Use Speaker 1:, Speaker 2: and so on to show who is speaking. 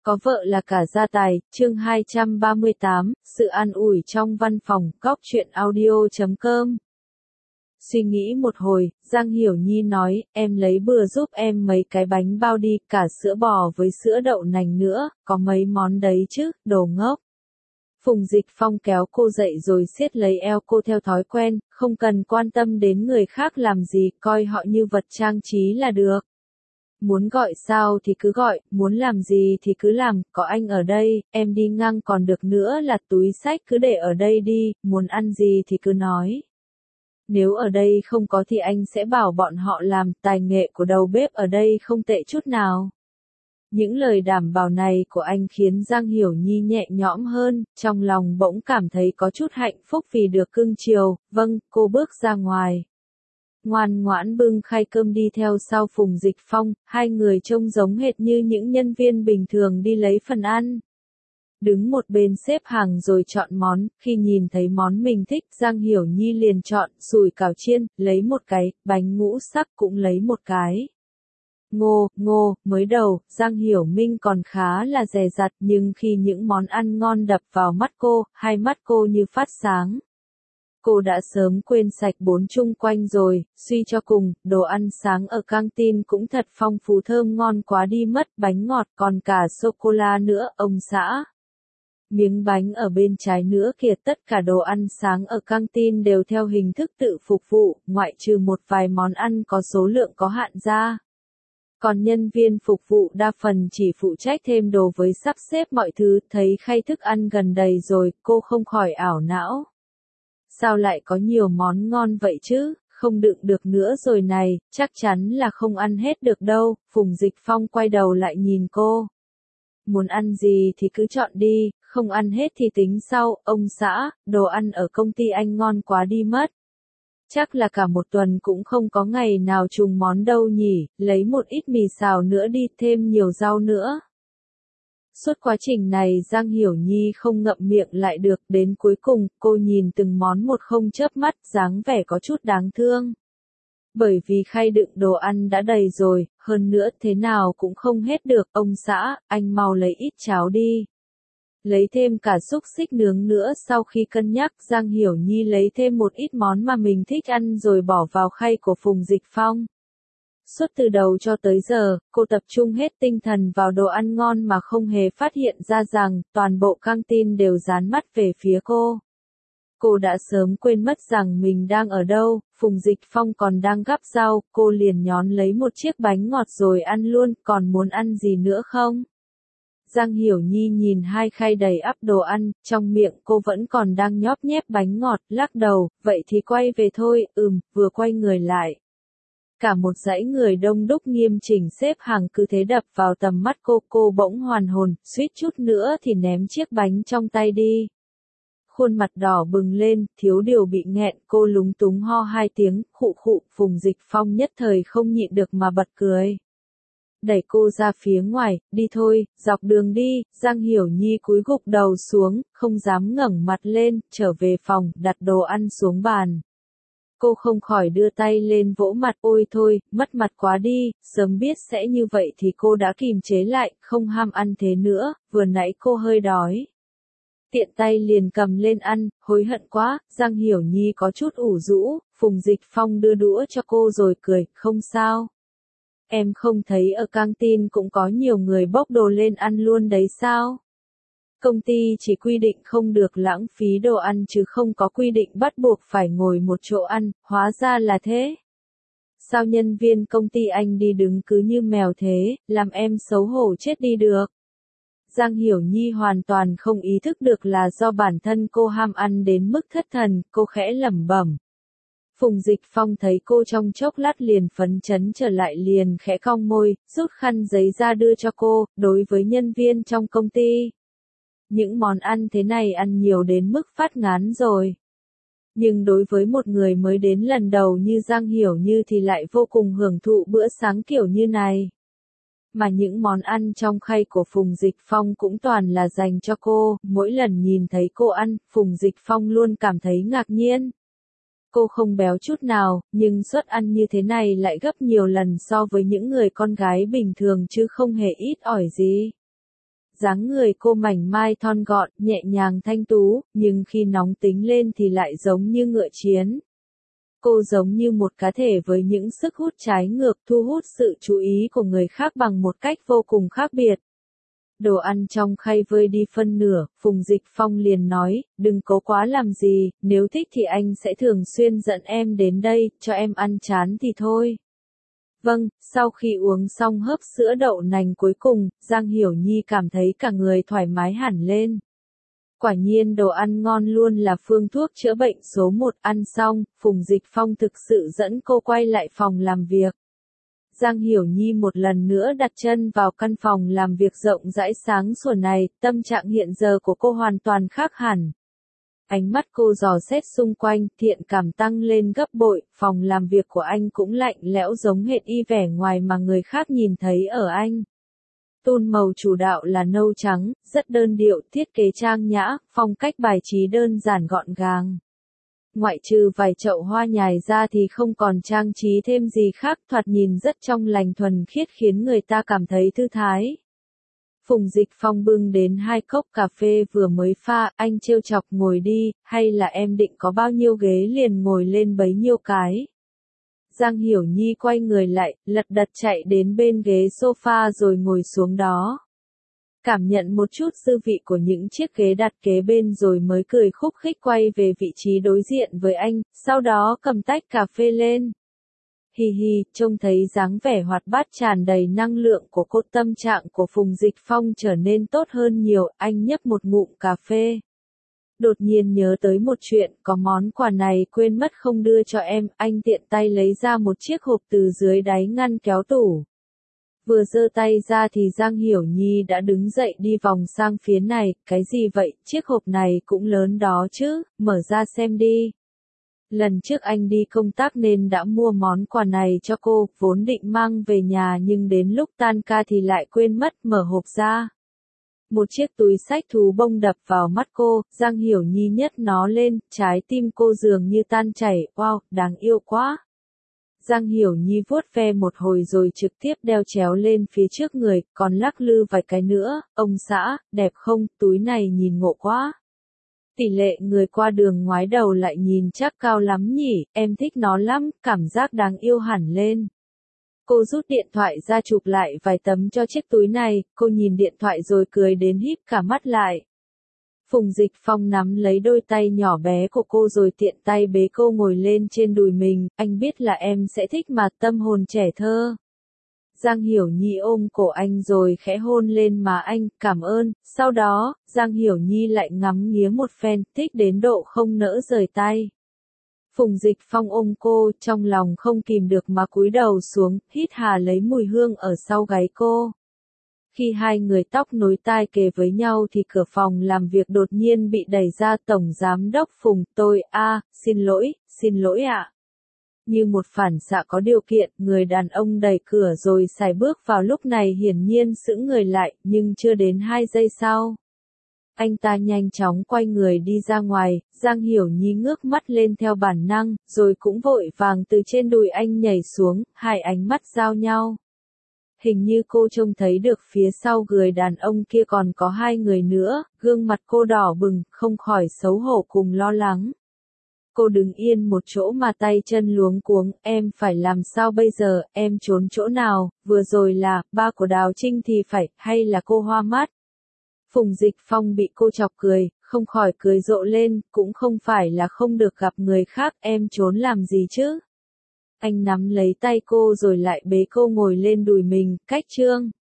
Speaker 1: Có vợ là cả gia tài, chương 238, sự an ủi trong văn phòng, góc truyện audio.com. Suy nghĩ một hồi, Giang Hiểu Nhi nói, em lấy bừa giúp em mấy cái bánh bao đi, cả sữa bò với sữa đậu nành nữa, có mấy món đấy chứ, đồ ngốc. Phùng Dịch Phong kéo cô dậy rồi siết lấy eo cô theo thói quen, không cần quan tâm đến người khác làm gì, coi họ như vật trang trí là được. Muốn gọi sao thì cứ gọi, muốn làm gì thì cứ làm, có anh ở đây, em đi ngang còn được nữa là túi xách cứ để ở đây đi, muốn ăn gì thì cứ nói. Nếu ở đây không có thì anh sẽ bảo bọn họ làm, tài nghệ của đầu bếp ở đây không tệ chút nào. Những lời đảm bảo này của anh khiến Giang Hiểu Nhi nhẹ nhõm hơn, trong lòng bỗng cảm thấy có chút hạnh phúc vì được cưng chiều, vâng, cô bước ra ngoài. Ngoan ngoãn bưng khay cơm đi theo sau Phùng Dịch Phong, hai người trông giống hệt như những nhân viên bình thường đi lấy phần ăn. Đứng một bên xếp hàng rồi chọn món, khi nhìn thấy món mình thích Giang Hiểu Nhi liền chọn, sủi cảo chiên, lấy một cái, bánh ngũ sắc cũng lấy một cái. Ngô, mới đầu, Giang Hiểu Minh còn khá là dè dặt nhưng khi những món ăn ngon đập vào mắt cô, hai mắt cô như phát sáng. Cô đã sớm quên sạch bốn chung quanh rồi, suy cho cùng, đồ ăn sáng ở căng tin cũng thật phong phú thơm ngon quá đi mất, bánh ngọt còn cả sô-cô-la nữa, ông xã. Miếng bánh ở bên trái nữa kìa, tất cả đồ ăn sáng ở căng tin đều theo hình thức tự phục vụ, ngoại trừ một vài món ăn có số lượng có hạn ra. Còn nhân viên phục vụ đa phần chỉ phụ trách thêm đồ với sắp xếp mọi thứ, thấy khay thức ăn gần đầy rồi, cô không khỏi ảo não. Sao lại có nhiều món ngon vậy chứ, không đựng được nữa rồi này, chắc chắn là không ăn hết được đâu, Phùng Dịch Phong quay đầu lại nhìn cô. Muốn ăn gì thì cứ chọn đi, không ăn hết thì tính sau, ông xã, đồ ăn ở công ty anh ngon quá đi mất. Chắc là cả một tuần cũng không có ngày nào trùng món đâu nhỉ, lấy một ít mì xào nữa đi, thêm nhiều rau nữa. Suốt quá trình này Giang Hiểu Nhi không ngậm miệng lại được, đến cuối cùng, cô nhìn từng món một không chớp mắt, dáng vẻ có chút đáng thương. Bởi vì khay đựng đồ ăn đã đầy rồi, hơn nữa thế nào cũng không hết được, ông xã, anh mau lấy ít cháo đi. Lấy thêm cả xúc xích nướng nữa, sau khi cân nhắc Giang Hiểu Nhi lấy thêm một ít món mà mình thích ăn rồi bỏ vào khay của Phùng Dịch Phong. Suốt từ đầu cho tới giờ, cô tập trung hết tinh thần vào đồ ăn ngon mà không hề phát hiện ra rằng, toàn bộ căng tin đều dán mắt về phía cô. Cô đã sớm quên mất rằng mình đang ở đâu, Phùng Dịch Phong còn đang gắp rau, cô liền nhón lấy một chiếc bánh ngọt rồi ăn luôn, còn muốn ăn gì nữa không? Giang Hiểu Nhi nhìn hai khay đầy ắp đồ ăn, trong miệng cô vẫn còn đang nhóp nhép bánh ngọt, lắc đầu, vậy thì quay về thôi, vừa quay người lại. Cả một dãy người đông đúc nghiêm chỉnh xếp hàng cứ thế đập vào tầm mắt cô bỗng hoàn hồn, suýt chút nữa thì ném chiếc bánh trong tay đi. Khuôn mặt đỏ bừng lên, thiếu điều bị nghẹn, cô lúng túng ho hai tiếng, khụ, Phùng Dịch Phong nhất thời không nhịn được mà bật cười. Đẩy cô ra phía ngoài, đi thôi, dọc đường đi, Giang Hiểu Nhi cúi gục đầu xuống, không dám ngẩng mặt lên, trở về phòng, đặt đồ ăn xuống bàn. Cô không khỏi đưa tay lên vỗ mặt, ôi thôi, mất mặt quá đi, sớm biết sẽ như vậy thì cô đã kìm chế lại, không ham ăn thế nữa, vừa nãy cô hơi đói. Tiện tay liền cầm lên ăn, hối hận quá, Giang Hiểu Nhi có chút ủ rũ, Phùng Dịch Phong đưa đũa cho cô rồi cười, không sao. Em không thấy ở căng tin cũng có nhiều người bốc đồ lên ăn luôn đấy sao? Công ty chỉ quy định không được lãng phí đồ ăn chứ không có quy định bắt buộc phải ngồi một chỗ ăn, hóa ra là thế. Sao nhân viên công ty anh đi đứng cứ như mèo thế, làm em xấu hổ chết đi được. Giang Hiểu Nhi hoàn toàn không ý thức được là do bản thân cô ham ăn đến mức thất thần, cô khẽ lẩm bẩm. Phùng Dịch Phong thấy cô trong chốc lát liền phấn chấn trở lại liền khẽ cong môi, rút khăn giấy ra đưa cho cô, đối với nhân viên trong công ty. Những món ăn thế này ăn nhiều đến mức phát ngán rồi. Nhưng đối với một người mới đến lần đầu như Giang Hiểu Như thì lại vô cùng hưởng thụ bữa sáng kiểu như này. Mà những món ăn trong khay của Phùng Dịch Phong cũng toàn là dành cho cô, mỗi lần nhìn thấy cô ăn, Phùng Dịch Phong luôn cảm thấy ngạc nhiên. Cô không béo chút nào, nhưng suất ăn như thế này lại gấp nhiều lần so với những người con gái bình thường chứ không hề ít ỏi gì. Dáng người cô mảnh mai thon gọn, nhẹ nhàng thanh tú, nhưng khi nóng tính lên thì lại giống như ngựa chiến. Cô giống như một cá thể với những sức hút trái ngược, thu hút sự chú ý của người khác bằng một cách vô cùng khác biệt. Đồ ăn trong khay vơi đi phân nửa, Phùng Dịch Phong liền nói, đừng cố quá làm gì, nếu thích thì anh sẽ thường xuyên dẫn em đến đây, cho em ăn chán thì thôi. Vâng, sau khi uống xong hớp sữa đậu nành cuối cùng, Giang Hiểu Nhi cảm thấy cả người thoải mái hẳn lên. Quả nhiên đồ ăn ngon luôn là phương thuốc chữa bệnh số 1. Ăn xong, Phùng Dịch Phong thực sự dẫn cô quay lại phòng làm việc. Giang Hiểu Nhi một lần nữa đặt chân vào căn phòng làm việc rộng rãi sáng sủa này, tâm trạng hiện giờ của cô hoàn toàn khác hẳn. Ánh mắt cô dò xét xung quanh, thiện cảm tăng lên gấp bội, phòng làm việc của anh cũng lạnh lẽo giống hệt y vẻ ngoài mà người khác nhìn thấy ở anh. Tôn màu chủ đạo là nâu trắng, rất đơn điệu, thiết kế trang nhã, phong cách bài trí đơn giản gọn gàng. Ngoại trừ vài chậu hoa nhài ra thì không còn trang trí thêm gì khác, thoạt nhìn rất trong lành thuần khiết khiến người ta cảm thấy thư thái. Phùng Dịch Phong bưng đến 2 cốc cà phê vừa mới pha, anh trêu chọc ngồi đi, hay là em định có bao nhiêu ghế liền ngồi lên bấy nhiêu cái. Giang Hiểu Nhi quay người lại, lật đật chạy đến bên ghế sofa rồi ngồi xuống đó. Cảm nhận một chút dư vị của những chiếc ghế đặt kế bên rồi mới cười khúc khích quay về vị trí đối diện với anh, sau đó cầm tách cà phê lên. Hi hi, trông thấy dáng vẻ hoạt bát tràn đầy năng lượng của cô, tâm trạng của Phùng Dịch Phong trở nên tốt hơn nhiều, anh nhấp một ngụm cà phê. Đột nhiên nhớ tới một chuyện, có món quà này quên mất không đưa cho em, anh tiện tay lấy ra một chiếc hộp từ dưới đáy ngăn kéo tủ. Vừa giơ tay ra thì Giang Hiểu Nhi đã đứng dậy đi vòng sang phía này, cái gì vậy, chiếc hộp này cũng lớn đó chứ, mở ra xem đi. Lần trước anh đi công tác nên đã mua món quà này cho cô, vốn định mang về nhà nhưng đến lúc tan ca thì lại quên mất, mở hộp ra. Một chiếc túi xách thú bông đập vào mắt cô, Giang Hiểu Nhi nhấc nó lên, trái tim cô dường như tan chảy, wow, đáng yêu quá. Giang Hiểu Nhi vuốt ve một hồi rồi trực tiếp đeo chéo lên phía trước người, còn lắc lư vài cái nữa, ông xã, đẹp không, túi này nhìn ngộ quá. Tỷ lệ người qua đường ngoái đầu lại nhìn chắc cao lắm nhỉ, em thích nó lắm, cảm giác đáng yêu hẳn lên. Cô rút điện thoại ra chụp lại vài tấm cho chiếc túi này, cô nhìn điện thoại rồi cười đến híp cả mắt lại. Phùng Dịch Phong nắm lấy đôi tay nhỏ bé của cô rồi tiện tay bế cô ngồi lên trên đùi mình, anh biết là em sẽ thích mà, tâm hồn trẻ thơ. Giang Hiểu Nhi ôm cổ anh rồi khẽ hôn lên má anh, cảm ơn, sau đó, Giang Hiểu Nhi lại ngắm nghía một phen, thích đến độ không nỡ rời tay. Phùng Dịch Phong ôm cô, trong lòng không kìm được mà cúi đầu xuống, hít hà lấy mùi hương ở sau gáy cô. Khi hai người tóc nối tai kề với nhau thì cửa phòng làm việc đột nhiên bị đẩy ra. Tổng giám đốc Phùng, tôi, xin lỗi ạ. Như một phản xạ có điều kiện, người đàn ông đẩy cửa rồi sải bước vào, lúc này hiển nhiên sững người lại, nhưng chưa đến 2 giây sau. Anh ta nhanh chóng quay người đi ra ngoài, Giang Hiểu Nhi ngước mắt lên theo bản năng, rồi cũng vội vàng từ trên đùi anh nhảy xuống, hai ánh mắt giao nhau. Hình như cô trông thấy được phía sau người đàn ông kia còn có 2 người nữa, gương mặt cô đỏ bừng, không khỏi xấu hổ cùng lo lắng. Cô đứng yên một chỗ mà tay chân luống cuống, em phải làm sao bây giờ, em trốn chỗ nào, vừa rồi là, ba của Đào Trinh thì phải, hay là cô hoa mắt. Phùng Dịch Phong bị cô chọc cười, không khỏi cười rộ lên, cũng không phải là không được gặp người khác, em trốn làm gì chứ. Anh nắm lấy tay cô rồi lại bế cô ngồi lên đùi mình, cách chương.